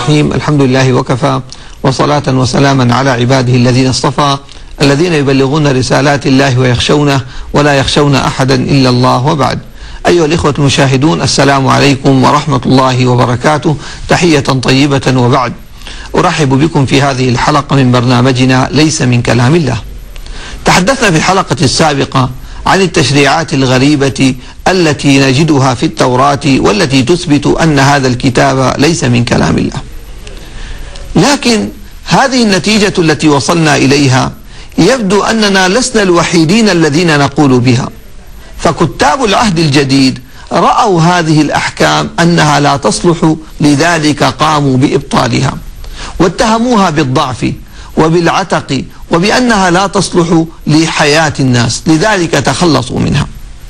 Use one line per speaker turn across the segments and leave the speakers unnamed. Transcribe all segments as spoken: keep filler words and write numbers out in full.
الرحيم. الحمد لله وكفى، وصلاة وسلاما على عباده الذين اصطفى، الذين يبلغون رسالات الله ويخشونه ولا يخشون أحدا إلا الله. وبعد، أيها الإخوة المشاهدون، السلام عليكم ورحمة الله وبركاته، تحية طيبة. وبعد، أرحب بكم في هذه الحلقة من برنامجنا ليس من كلام الله. تحدثنا في الحلقة السابقة عن التشريعات الغريبة التي نجدها في التوراة والتي تثبت أن هذا الكتاب ليس من كلام الله. لكن هذه النتيجة التي وصلنا إليها يبدو أننا لسنا الوحيدين الذين نقول بها، فكتاب العهد الجديد رأوا هذه الأحكام أنها لا تصلح، لذلك قاموا بإبطالها واتهموها بالضعف وبالعتق وبأنها لا تصلح لحياة الناس، لذلك تخلصوا منها.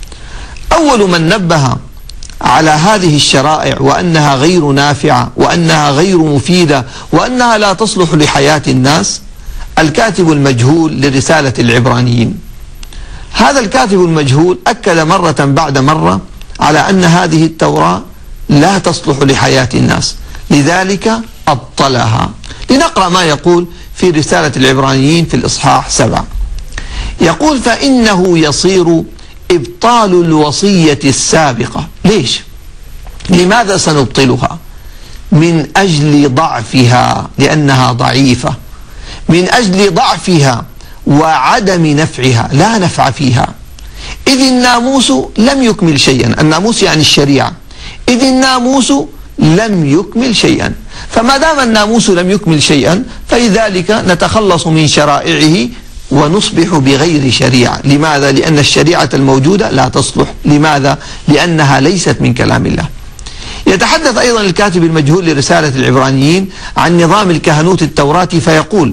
أول من نبه على هذه الشرائع وأنها غير نافعة وأنها غير مفيدة وأنها لا تصلح لحياة الناس الكاتب المجهول لرسالة العبرانيين. هذا الكاتب المجهول أكد مرة بعد مرة على أن هذه التوراة لا تصلح لحياة الناس، لذلك أبطلها. لنقرأ ما يقول في رسالة العبرانيين في الإصحاح سبعة. يقول: فإنه يصير إبطال الوصية السابقة. ليش؟ لماذا سنبطلها؟ من أجل ضعفها، لأنها ضعيفة، من أجل ضعفها وعدم نفعها، لا نفع فيها، إذ الناموس لم يكمل شيئا. الناموس يعني الشريعة. إذ الناموس لم يكمل شيئا، فما دام الناموس لم يكمل شيئا فلذلك نتخلص من شرائعه ونصبح بغير شريعة. لماذا؟ لأن الشريعة الموجودة لا تصلح. لماذا؟ لأنها ليست من كلام الله. يتحدث أيضا الكاتب المجهول لرسالة العبرانيين عن نظام الكهنوت التوراة فيقول: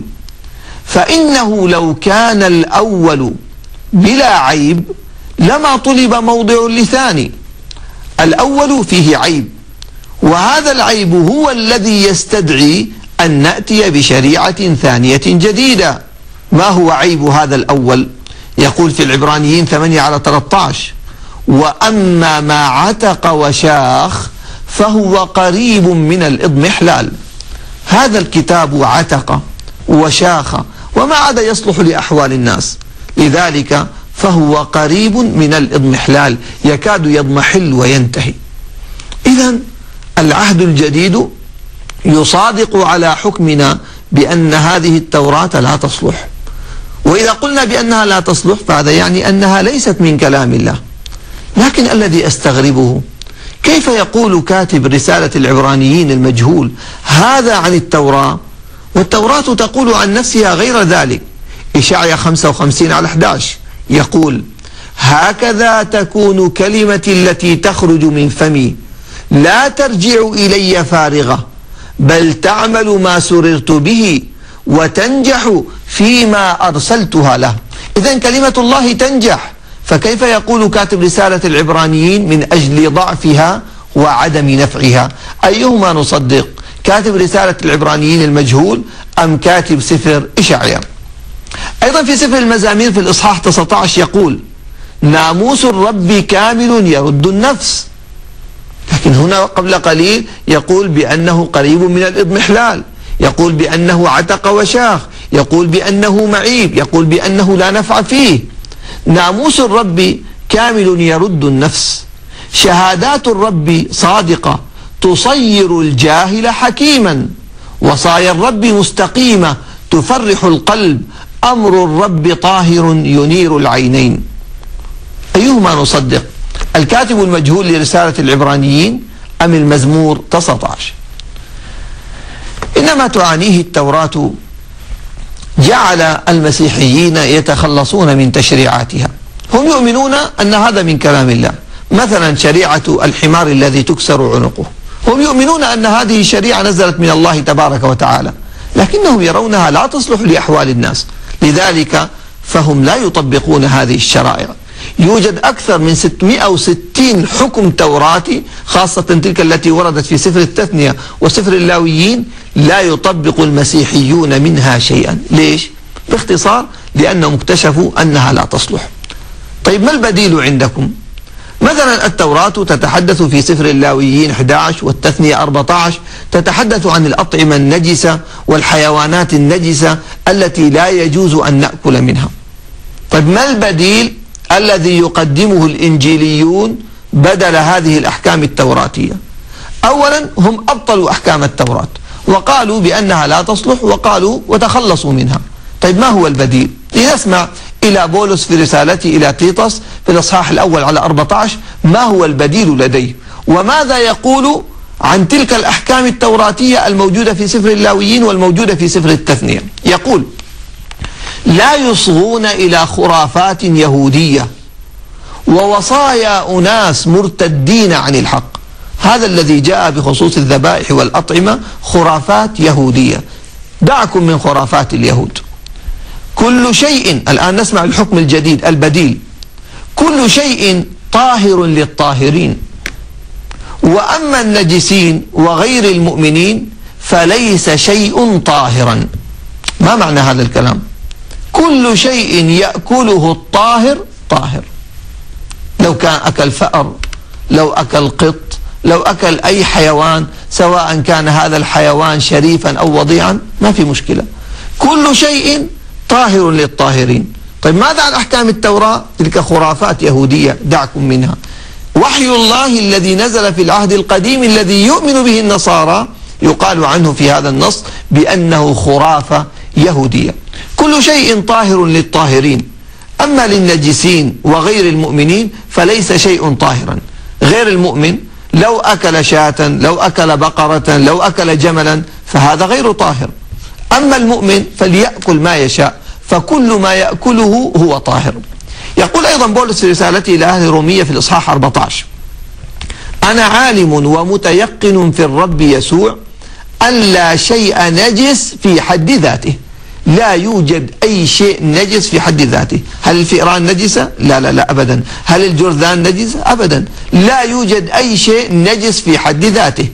فإنه لو كان الأول بلا عيب لما طلب موضع لثاني. الأول فيه عيب، وهذا العيب هو الذي يستدعي أن نأتي بشريعة ثانية جديدة. ما هو عيب هذا الأول؟ يقول في العبرانيين ثمانية على ثلاثة عشر: وأما ما عتق وشاخ فهو قريب من الإضمحلال. هذا الكتاب عتق وشاخ وما عاد يصلح لأحوال الناس، لذلك فهو قريب من الإضمحلال، يكاد يضمحل وينتهي. إذن العهد الجديد يصادق على حكمنا بأن هذه التوراة لا تصلح، وإذا قلنا بأنها لا تصلح فهذا يعني أنها ليست من كلام الله. لكن الذي أستغربه كيف يقول كاتب رسالة العبرانيين المجهول هذا عن التوراة والتوراة تقول عن نفسها غير ذلك. إشعياء خمسة وخمسين على أحد عشر يقول: هكذا تكون كلمتي التي تخرج من فمي، لا ترجع إلي فارغة، بل تعمل ما سررت به وتنجح فيما أرسلتها له. إذن كلمة الله تنجح، فكيف يقول كاتب رسالة العبرانيين من أجل ضعفها وعدم نفعها؟ أيهما نصدق، كاتب رسالة العبرانيين المجهول أم كاتب سفر إشعياء؟ أيضا في سفر المزامير في الإصحاح تسعة عشر يقول: ناموس الرب كامل يرد النفس. لكن هنا قبل قليل يقول بأنه قريب من الإضمحلال، يقول بأنه عتق وشاخ، يقول بأنه معيب، يقول بأنه لا نفع فيه. ناموس الرب كامل يرد النفس، شهادات الرب صادقة تصير الجاهل حكيما، وصايا الرب مستقيمة تفرح القلب، أمر الرب طاهر ينير العينين. أيهما نصدق، الكاتب المجهول لرسالة العبرانيين أم المزمور تسعة عشر؟ إنما تعانيه التوراة جعل المسيحيين يتخلصون من تشريعاتها. هم يؤمنون أن هذا من كلام الله، مثلا شريعة الحمار الذي تكسر عنقه، هم يؤمنون أن هذه الشريعة نزلت من الله تبارك وتعالى، لكنهم يرونها لا تصلح لأحوال الناس، لذلك فهم لا يطبقون هذه الشرائع. يوجد أكثر من ستمائة وستين حكم توراتي، خاصة تلك التي وردت في سفر التثنية وسفر اللاويين، لا يطبق المسيحيون منها شيئا. ليش؟ باختصار لأنهم اكتشفوا أنها لا تصلح. طيب ما البديل عندكم؟ مثلا التوراة تتحدث في سفر اللاويين أحد عشر والتثنية أربعة عشر تتحدث عن الأطعمة النجسة والحيوانات النجسة التي لا يجوز أن نأكل منها. طيب ما البديل الذي يقدمه الإنجيليون بدل هذه الأحكام التوراتية؟ أولا هم أبطلوا أحكام التوراة وقالوا بأنها لا تصلح، وقالوا وتخلصوا منها. طيب ما هو البديل؟ لنسمع إلى بولس في رسالته إلى تيطس في الإصحاح الأول على أربعة عشر ما هو البديل لديه، وماذا يقول عن تلك الأحكام التوراتية الموجودة في سفر اللاويين والموجودة في سفر التثنية. يقول: لا يصغون إلى خرافات يهودية ووصايا أناس مرتدين عن الحق. هذا الذي جاء بخصوص الذبائح والأطعمة خرافات يهودية. دعكم من خرافات اليهود. كل شيء، الآن نسمع الحكم الجديد البديل: كل شيء طاهر للطاهرين، وأما النجسين وغير المؤمنين فليس شيء طاهرا. ما معنى هذا الكلام؟ كل شيء يأكله الطاهر طاهر. لو كان أكل فأر، لو أكل قط، لو أكل أي حيوان، سواء كان هذا الحيوان شريفا أو وضيعا، ما في مشكلة. كل شيء طاهر للطاهرين. طيب ماذا عن أحكام التوراة؟ تلك خرافات يهودية، دعكم منها. وحي الله الذي نزل في العهد القديم الذي يؤمن به النصارى يقال عنه في هذا النص بأنه خرافة يهودية. كل شيء طاهر للطاهرين، أما للنجسين وغير المؤمنين فليس شيء طاهرا. غير المؤمن لو أكل شاة، لو أكل بقرة، لو أكل جملا، فهذا غير طاهر. أما المؤمن فليأكل ما يشاء، فكل ما يأكله هو طاهر. يقول أيضا بولس في رسالته إلى أهل رومية في الإصحاح أربعة عشر: أنا عالم ومتيقن في الرب يسوع أن لا شيء نجس في حد ذاته. لا يوجد أي شيء نجس في حد ذاته. هل الفئران نجسة؟ لا لا لا أبدا. هل الجرذان نجسة؟ أبدا. لا يوجد أي شيء نجس في حد ذاته،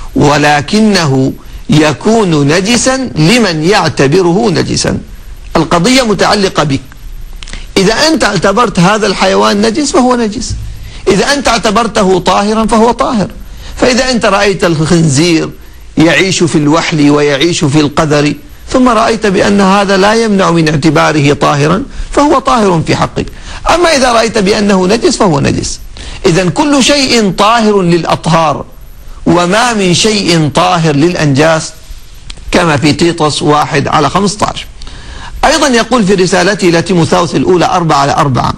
ولكنه يكون نجسا لمن يعتبره نجسا. القضية متعلقة بك. إذا أنت اعتبرت هذا الحيوان نجس فهو نجس، إذا أنت اعتبرته طاهرا فهو طاهر. فإذا أنت رأيت الخنزير يعيش في الوحل ويعيش في القذر، ثم رأيت بأن هذا لا يمنع من اعتباره طاهرا، فهو طاهر في حقك. أما إذا رأيت بأنه نجس فهو نجس. إذن كل شيء طاهر للأطهار، وما من شيء طاهر للأنجاس، كما في تيطس واحد على خمسة عشر. أيضا يقول في رسالته إلى تيموثاوس الأولى أربعة على أربعة: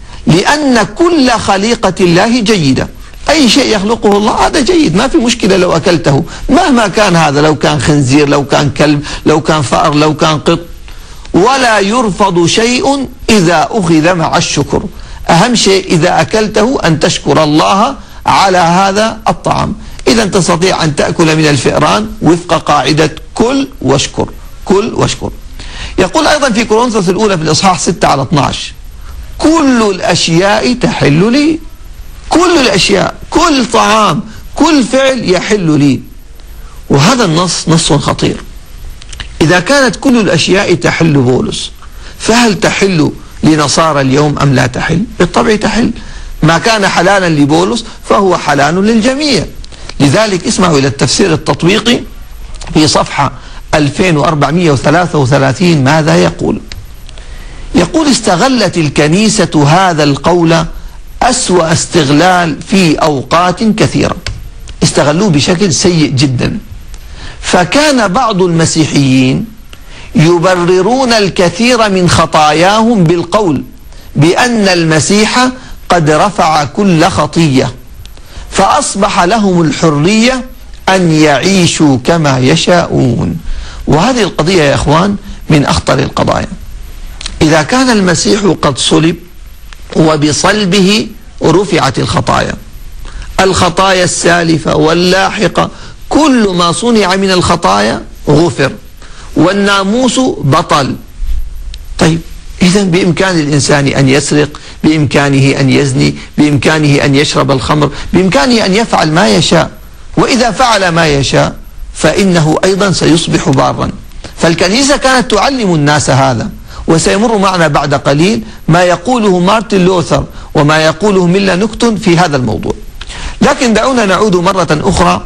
لأن كل خليقة الله جيدة. أي شيء يخلقه الله هذا جيد، ما في مشكلة لو أكلته مهما كان هذا، لو كان خنزير، لو كان كلب، لو كان فأر، لو كان قط. ولا يرفض شيء إذا أخذ مع الشكر. أهم شيء إذا أكلته أن تشكر الله على هذا الطعام. إذا تستطيع أن تأكل من الفئران وفق قاعدة كل واشكر، كل واشكر. يقول أيضا في كورنثوس الأولى في الإصحاح ستة على اثني عشر: كل الأشياء تحل لي. كل الأشياء، كل طعام، كل فعل يحل لي. وهذا النص نص خطير. إذا كانت كل الأشياء تحل بولس، فهل تحل لنصارى اليوم أم لا تحل؟ بالطبع تحل. ما كان حلالا لبولس فهو حلال للجميع. لذلك اسمعوا إلى التفسير التطبيقي في صفحة ألفين وأربعمائة وثلاثة وثلاثين ماذا يقول. يقول: استغلت الكنيسة هذا القول أسوأ استغلال في أوقات كثيرة. استغلوه بشكل سيء جدا. فكان بعض المسيحيين يبررون الكثير من خطاياهم بالقول بأن المسيح قد رفع كل خطية، فأصبح لهم الحرية أن يعيشوا كما يشاءون. وهذه القضية يا إخوان من أخطر القضايا. إذا كان المسيح قد صلب وبصلبه رفعت الخطايا، الخطايا السالفة واللاحقة، كل ما صنع من الخطايا غفر، والناموس بطل. طيب إذن بإمكان الإنسان أن يسرق، بإمكانه أن يزني، بإمكانه أن يشرب الخمر، بإمكانه أن يفعل ما يشاء. وإذا فعل ما يشاء فإنه أيضا سيصبح بارا. فالكنيسة كانت تعلم الناس هذا، وسيمر معنا بعد قليل ما يقوله مارتن لوثر وما يقوله ميلا نكتون في هذا الموضوع. لكن دعونا نعود مرة أخرى